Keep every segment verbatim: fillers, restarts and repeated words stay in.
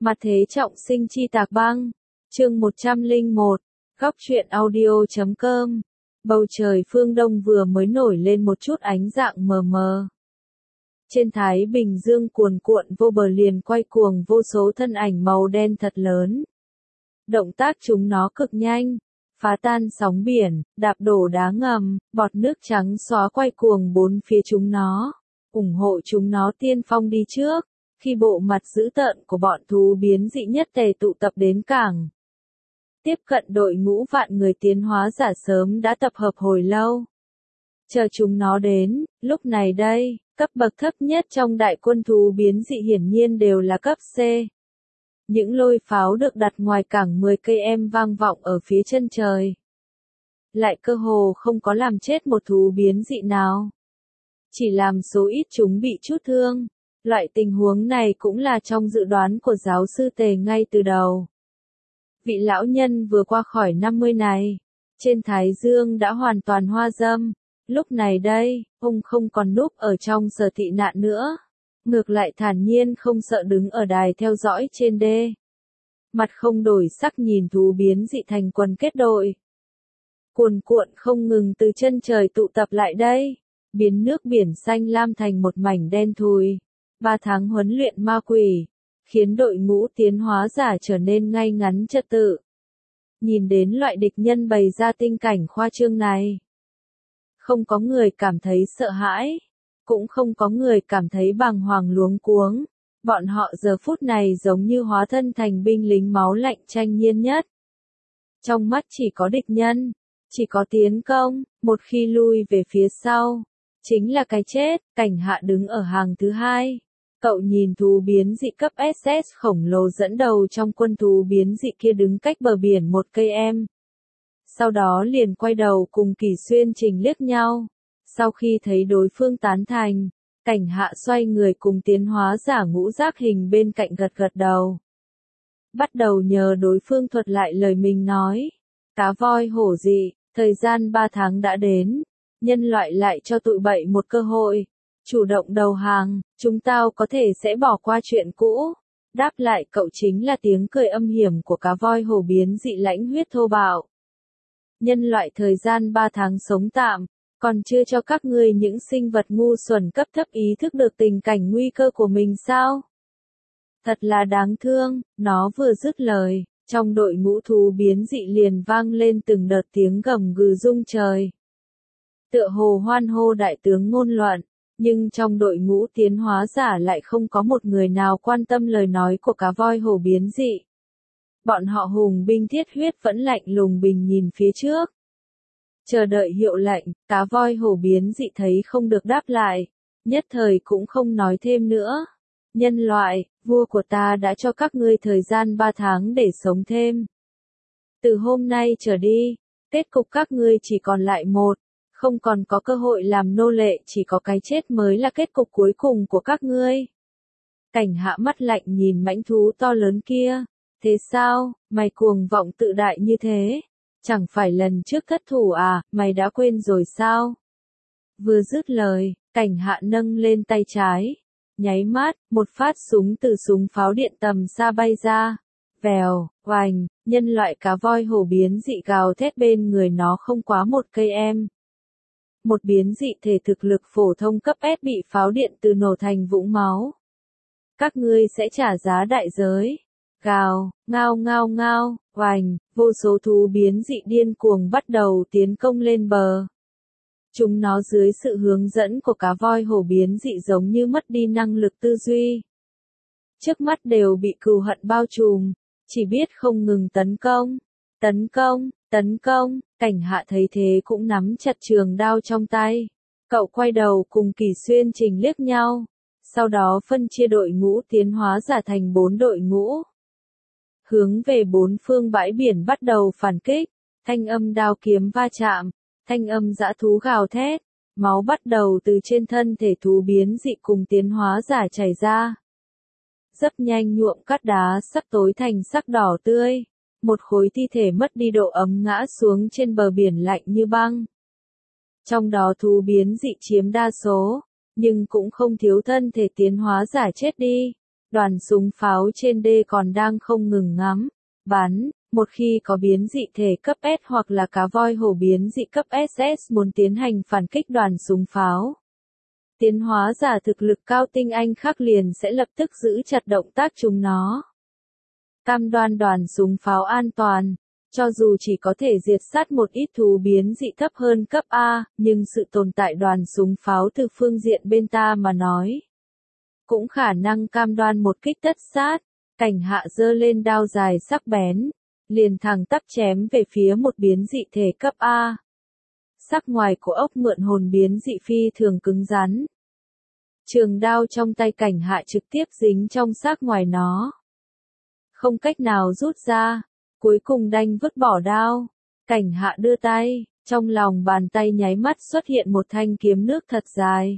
Mặt thế trọng sinh chi tạc băng. Chương một trăm lẻ một. Góc truyện audio chấm com. Bầu trời phương Đông vừa mới nổi lên một chút ánh dạng mờ mờ. Trên Thái Bình Dương cuồn cuộn vô bờ liền quay cuồng vô số thân ảnh màu đen thật lớn. Động tác chúng nó cực nhanh, phá tan sóng biển, đạp đổ đá ngầm, bọt nước trắng xóa quay cuồng bốn phía chúng nó, ủng hộ chúng nó tiên phong đi trước. Khi bộ mặt dữ tợn của bọn thú biến dị nhất tề tụ tập đến cảng, tiếp cận đội ngũ vạn người tiến hóa giả sớm đã tập hợp hồi lâu. Chờ chúng nó đến, lúc này đây, cấp bậc thấp nhất trong đại quân thú biến dị hiển nhiên đều là cấp C. Những lôi pháo được đặt ngoài cảng mười cây em vang vọng ở phía chân trời. Lại cơ hồ không có làm chết một thú biến dị nào. Chỉ làm số ít chúng bị chút thương. Loại tình huống này cũng là trong dự đoán của giáo sư Tề ngay từ đầu. Vị lão nhân vừa qua khỏi năm mươi này, trên Thái Dương đã hoàn toàn hoa râm. Lúc này đây, ông không còn núp ở trong sở tị nạn nữa. Ngược lại thản nhiên không sợ đứng ở đài theo dõi trên đê. Mặt không đổi sắc nhìn thú biến dị thành quần kết đội. Cuồn cuộn không ngừng từ chân trời tụ tập lại đây, biến nước biển xanh lam thành một mảnh đen thùi. Ba tháng huấn luyện ma quỷ, khiến đội ngũ tiến hóa giả trở nên ngay ngắn trật tự. Nhìn đến loại địch nhân bày ra tinh cảnh khoa trương này, không có người cảm thấy sợ hãi, cũng không có người cảm thấy bàng hoàng luống cuống. Bọn họ giờ phút này giống như hóa thân thành binh lính máu lạnh tranh nhiên nhất. Trong mắt chỉ có địch nhân, chỉ có tiến công, một khi lui về phía sau, chính là cái chết. Cảnh Hạ đứng ở hàng thứ hai. Cậu nhìn thú biến dị cấp ét ét khổng lồ dẫn đầu trong quân thú biến dị kia đứng cách bờ biển một cây em. Sau đó liền quay đầu cùng Kỳ Xuyên Trình liếc nhau. Sau khi thấy đối phương tán thành, Cảnh Hạ xoay người cùng tiến hóa giả ngũ giác hình bên cạnh gật gật đầu. Bắt đầu nhờ đối phương thuật lại lời mình nói. Cá voi hổ dị, thời gian ba tháng đã đến. Nhân loại lại cho tụi bậy một cơ hội. Chủ động đầu hàng, chúng tao có thể sẽ bỏ qua chuyện cũ. Đáp lại cậu chính là tiếng cười âm hiểm của cá voi hổ biến dị lãnh huyết thô bạo. Nhân loại thời gian ba tháng sống tạm, còn chưa cho các ngươi những sinh vật ngu xuẩn cấp thấp ý thức được tình cảnh nguy cơ của mình sao? Thật là đáng thương. Nó vừa dứt lời, trong đội ngũ thú biến dị liền vang lên từng đợt tiếng gầm gừ rung trời. Tựa hồ hoan hô đại tướng ngôn loạn. Nhưng trong đội ngũ tiến hóa giả lại không có một người nào quan tâm lời nói của cá voi hổ biến dị. Bọn họ hùng binh thiết huyết vẫn lạnh lùng bình nhìn phía trước. Chờ đợi hiệu lệnh, cá voi hổ biến dị thấy không được đáp lại. Nhất thời cũng không nói thêm nữa. Nhân loại, vua của ta đã cho các ngươi thời gian ba tháng để sống thêm. Từ hôm nay trở đi, kết cục các ngươi chỉ còn lại một. Không còn có cơ hội làm nô lệ, chỉ có cái chết mới là kết cục cuối cùng của các ngươi. Cảnh Hạ mắt lạnh nhìn mãnh thú to lớn kia. Thế sao, mày cuồng vọng tự đại như thế? Chẳng phải lần trước thất thủ à, mày đã quên rồi sao? Vừa dứt lời, Cảnh Hạ nâng lên tay trái. Nháy mắt, một phát súng từ súng pháo điện tầm xa bay ra. Vèo, oành, nhân loại cá voi hổ biến dị gào thét bên người nó không quá một cây em. Một biến dị thể thực lực phổ thông cấp S bị pháo điện từ nổ thành vũng máu. Các ngươi sẽ trả giá đại giới. Gào, ngao ngao ngao, oành, vô số thú biến dị điên cuồng bắt đầu tiến công lên bờ. Chúng nó dưới sự hướng dẫn của cá voi hổ biến dị giống như mất đi năng lực tư duy. Trước mắt đều bị cừu hận bao trùm, chỉ biết không ngừng tấn công, tấn công, tấn công. Cảnh Hạ thấy thế cũng nắm chặt trường đao trong tay. Cậu quay đầu cùng Kỳ Xuyên Trình liếc nhau. Sau đó phân chia đội ngũ tiến hóa giả thành bốn đội ngũ. Hướng về bốn phương bãi biển bắt đầu phản kích. Thanh âm đao kiếm va chạm. Thanh âm dã thú gào thét. Máu bắt đầu từ trên thân thể thú biến dị cùng tiến hóa giả chảy ra. Rất nhanh nhuộm cát đá sắc tối thành sắc đỏ tươi. Một khối thi thể mất đi độ ấm ngã xuống trên bờ biển lạnh như băng. Trong đó thú biến dị chiếm đa số, nhưng cũng không thiếu thân thể tiến hóa giả chết đi. Đoàn súng pháo trên đê còn đang không ngừng ngắm, bắn, một khi có biến dị thể cấp S hoặc là cá voi hổ biến dị cấp ét ét muốn tiến hành phản kích đoàn súng pháo. Tiến hóa giả thực lực cao tinh anh khác liền sẽ lập tức giữ chặt động tác chúng nó. Cam đoan đoàn súng pháo an toàn, cho dù chỉ có thể diệt sát một ít thú biến dị thấp hơn cấp A, nhưng sự tồn tại đoàn súng pháo từ phương diện bên ta mà nói, cũng khả năng cam đoan một kích tất sát. Cảnh Hạ giơ lên đao dài sắc bén, liền thẳng tắp chém về phía một biến dị thể cấp A. Sắc ngoài của ốc mượn hồn biến dị phi thường cứng rắn. Trường đao trong tay Cảnh Hạ trực tiếp dính trong sắc ngoài nó. Không cách nào rút ra, cuối cùng đành vứt bỏ đao. Cảnh Hạ đưa tay, trong lòng bàn tay nháy mắt xuất hiện một thanh kiếm nước thật dài.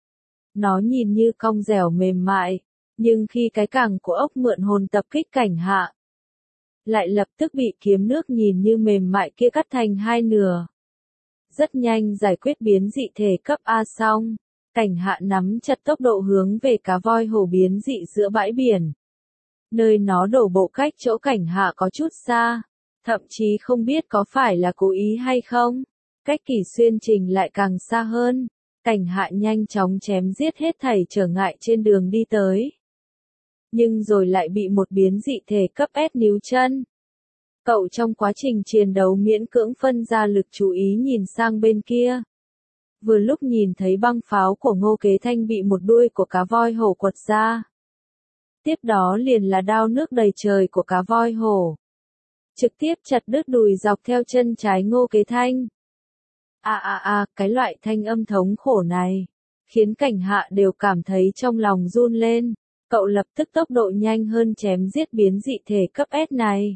Nó nhìn như cong dẻo mềm mại, nhưng khi cái cẳng của ốc mượn hồn tập kích Cảnh Hạ, lại lập tức bị kiếm nước nhìn như mềm mại kia cắt thành hai nửa. Rất nhanh giải quyết biến dị thể cấp A xong, Cảnh Hạ nắm chặt tốc độ hướng về cá voi hổ biến dị giữa bãi biển. Nơi nó đổ bộ cách chỗ Cảnh Hạ có chút xa, thậm chí không biết có phải là cố ý hay không. Cách Kỷ Xuyên Trình lại càng xa hơn, Cảnh Hạ nhanh chóng chém giết hết thảy trở ngại trên đường đi tới. Nhưng rồi lại bị một biến dị thể cấp S níu chân. Cậu trong quá trình chiến đấu miễn cưỡng phân ra lực chú ý nhìn sang bên kia. Vừa lúc nhìn thấy băng pháo của Ngô Kế Thanh bị một đuôi của cá voi hổ quật ra. Tiếp đó liền là đao nước đầy trời của cá voi hổ. Trực tiếp chặt đứt đùi dọc theo chân trái Ngô Kế Thanh. À à à, cái loại thanh âm thống khổ này, khiến Cảnh Hạ đều cảm thấy trong lòng run lên. Cậu lập tức tốc độ nhanh hơn chém giết biến dị thể cấp S này.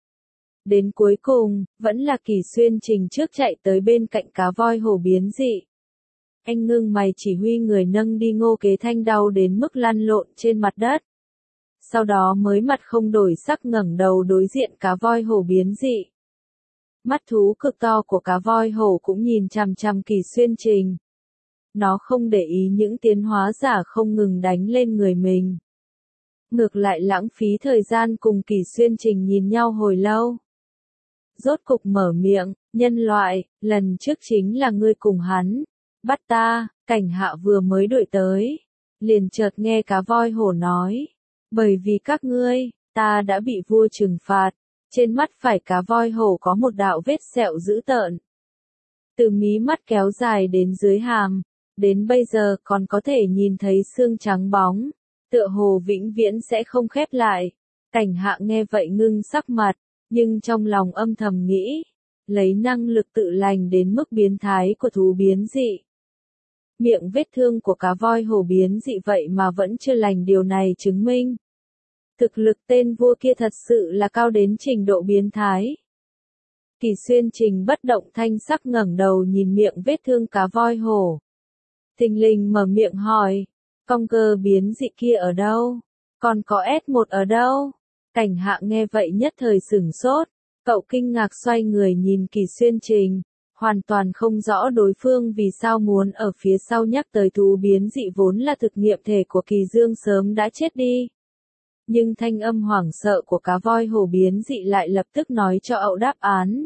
Đến cuối cùng, vẫn là Kỷ Xuyên Trình trước chạy tới bên cạnh cá voi hổ biến dị. Anh ngưng mày chỉ huy người nâng đi Ngô Kế Thanh đau đến mức lăn lộn trên mặt đất. Sau đó mới mặt không đổi sắc ngẩng đầu đối diện cá voi hổ biến dị. Mắt thú cực to của cá voi hổ cũng nhìn chằm chằm Kỷ Xuyên Trình. Nó không để ý những tiến hóa giả không ngừng đánh lên người mình. Ngược lại lãng phí thời gian cùng Kỷ Xuyên Trình nhìn nhau hồi lâu. Rốt cục mở miệng, nhân loại, lần trước chính là ngươi cùng hắn. Bắt ta, Cảnh Hạ vừa mới đuổi tới. Liền chợt nghe cá voi hổ nói. Bởi vì các ngươi, ta đã bị vua trừng phạt. Trên mắt phải cá voi hổ có một đạo vết sẹo dữ tợn. Từ mí mắt kéo dài đến dưới hàm. Đến bây giờ còn có thể nhìn thấy xương trắng bóng. Tựa hồ vĩnh viễn sẽ không khép lại. Cảnh Hạ nghe vậy ngưng sắc mặt, nhưng trong lòng âm thầm nghĩ, lấy năng lực tự lành đến mức biến thái của thú biến dị. Miệng vết thương của cá voi hổ biến dị vậy mà vẫn chưa lành, điều này chứng minh thực lực tên vua kia thật sự là cao đến trình độ biến thái. Kỷ Xuyên Trình bất động thanh sắc ngẩng đầu nhìn miệng vết thương cá voi hổ. Thình lình mở miệng hỏi. Cong cơ biến dị kia ở đâu? Còn có S một ở đâu? Cảnh Hạ nghe vậy nhất thời sửng sốt. Cậu kinh ngạc xoay người nhìn Kỷ Xuyên Trình. Hoàn toàn không rõ đối phương vì sao muốn ở phía sau nhắc tới thú biến dị vốn là thực nghiệm thể của Kỳ Dương sớm đã chết đi. Nhưng thanh âm hoảng sợ của cá voi hổ biến dị lại lập tức nói cho ậu đáp án.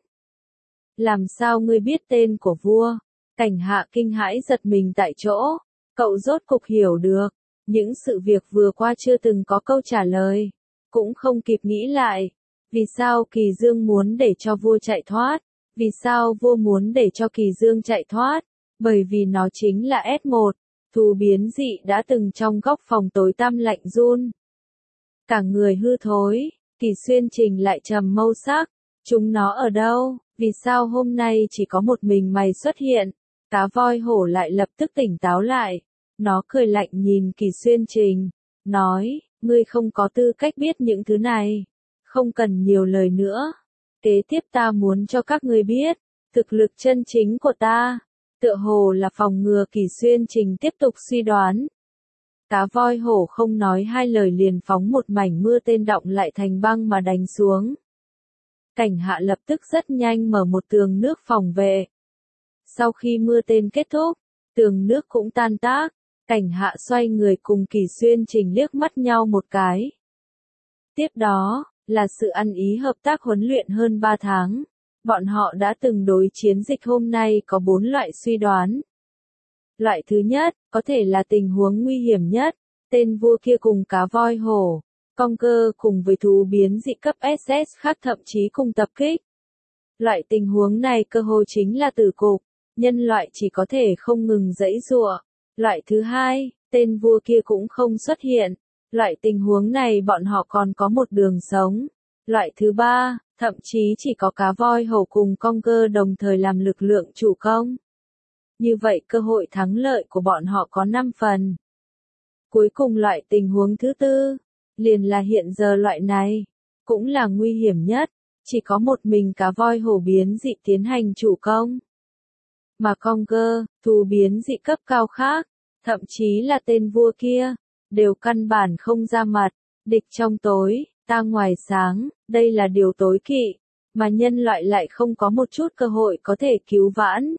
Làm sao ngươi biết tên của vua? Cảnh Hạ kinh hãi giật mình tại chỗ. Cậu rốt cục hiểu được, những sự việc vừa qua chưa từng có câu trả lời, cũng không kịp nghĩ lại. Vì sao Kỳ Dương muốn để cho vua chạy thoát? Vì sao vua muốn để cho Kỳ Dương chạy thoát? Bởi vì nó chính là S một, thú biến dị đã từng trong góc phòng tối tăm lạnh run. Cả người hư thối, Kỷ Xuyên Trình lại trầm mâu sắc. Chúng nó ở đâu? Vì sao hôm nay chỉ có một mình mày xuất hiện? Cá voi hổ lại lập tức tỉnh táo lại. Nó cười lạnh nhìn Kỷ Xuyên Trình, nói, ngươi không có tư cách biết những thứ này. Không cần nhiều lời nữa. Kế tiếp ta muốn cho các ngươi biết, thực lực chân chính của ta. Tựa hồ là phòng ngừa Kỷ Xuyên Trình tiếp tục suy đoán. Cá voi hổ không nói hai lời liền phóng một mảnh mưa tên đọng lại thành băng mà đánh xuống. Cảnh Hạ lập tức rất nhanh mở một tường nước phòng vệ. Sau khi mưa tên kết thúc, tường nước cũng tan tác. Cảnh Hạ xoay người cùng Kỳ Xuyên Trình liếc mắt nhau một cái. Tiếp đó, là sự ăn ý hợp tác huấn luyện hơn ba tháng. Bọn họ đã từng đối chiến dịch hôm nay có bốn loại suy đoán. Loại thứ nhất, có thể là tình huống nguy hiểm nhất, tên vua kia cùng cá voi hổ, Conker cùng với thú biến dị cấp ét ét khác thậm chí cùng tập kích. Loại tình huống này cơ hội chính là tử cục, nhân loại chỉ có thể không ngừng giãy giụa. Loại thứ hai, tên vua kia cũng không xuất hiện. Loại tình huống này bọn họ còn có một đường sống. Loại thứ ba, thậm chí chỉ có cá voi hổ cùng Conker đồng thời làm lực lượng chủ công. Như vậy cơ hội thắng lợi của bọn họ có năm phần. Cuối cùng loại tình huống thứ tư, liền là hiện giờ loại này, cũng là nguy hiểm nhất, chỉ có một mình cá voi hổ biến dị tiến hành chủ công. Mà Conker, thú biến dị cấp cao khác, thậm chí là tên vua kia, đều căn bản không ra mặt, địch trong tối, ta ngoài sáng, đây là điều tối kỵ, mà nhân loại lại không có một chút cơ hội có thể cứu vãn.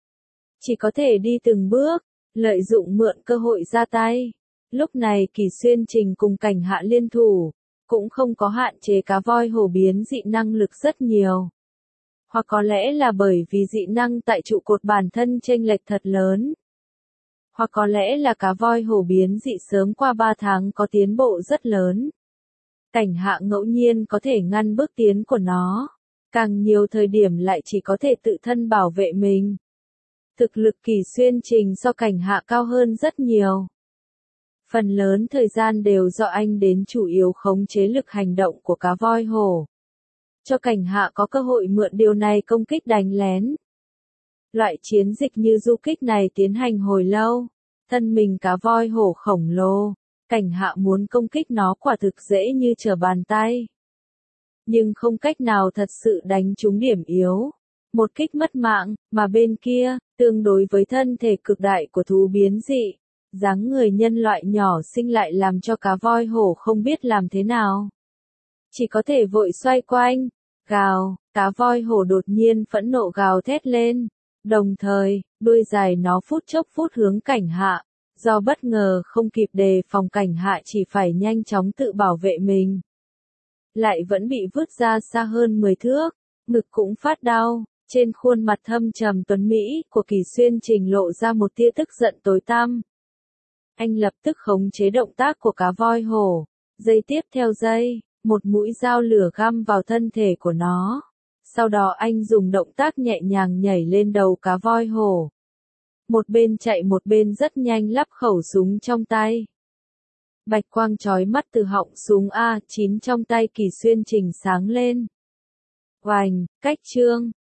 Chỉ có thể đi từng bước, lợi dụng mượn cơ hội ra tay. Lúc này Kỳ Xuyên Trình cùng Cảnh Hạ liên thủ, cũng không có hạn chế cá voi hổ biến dị năng lực rất nhiều. Hoặc có lẽ là bởi vì dị năng tại trụ cột bản thân chênh lệch thật lớn. Hoặc có lẽ là cá voi hổ biến dị sớm qua ba tháng có tiến bộ rất lớn. Cảnh Hạ ngẫu nhiên có thể ngăn bước tiến của nó, càng nhiều thời điểm lại chỉ có thể tự thân bảo vệ mình. Thực lực Kỳ Xuyên Trình so Cảnh Hạ cao hơn rất nhiều. Phần lớn thời gian đều do anh đến chủ yếu khống chế lực hành động của cá voi hổ. Cho Cảnh Hạ có cơ hội mượn điều này công kích đánh lén. Loại chiến dịch như du kích này tiến hành hồi lâu, thân mình cá voi hổ khổng lồ, Cảnh Hạ muốn công kích nó quả thực dễ như trở bàn tay. Nhưng không cách nào thật sự đánh trúng điểm yếu. Một kích mất mạng, mà bên kia, tương đối với thân thể cực đại của thú biến dị, dáng người nhân loại nhỏ xinh lại làm cho cá voi hổ không biết làm thế nào. Chỉ có thể vội xoay quanh, gào, cá voi hổ đột nhiên phẫn nộ gào thét lên. Đồng thời, đuôi dài nó phút chốc phút hướng Cảnh Hạ, do bất ngờ không kịp đề phòng Cảnh Hạ chỉ phải nhanh chóng tự bảo vệ mình. Lại vẫn bị vứt ra xa hơn mười thước, ngực cũng phát đau. Trên khuôn mặt thâm trầm tuấn Mỹ của Kỳ Xuyên Trình lộ ra một tia tức giận tối tăm. Anh lập tức khống chế động tác của cá voi hổ. Giây tiếp theo giây, một mũi dao lửa găm vào thân thể của nó. Sau đó anh dùng động tác nhẹ nhàng nhảy lên đầu cá voi hổ. Một bên chạy một bên rất nhanh lắp khẩu súng trong tay. Bạch quang chói mắt từ họng súng A chín trong tay Kỳ Xuyên Trình sáng lên. Oành, cách trương,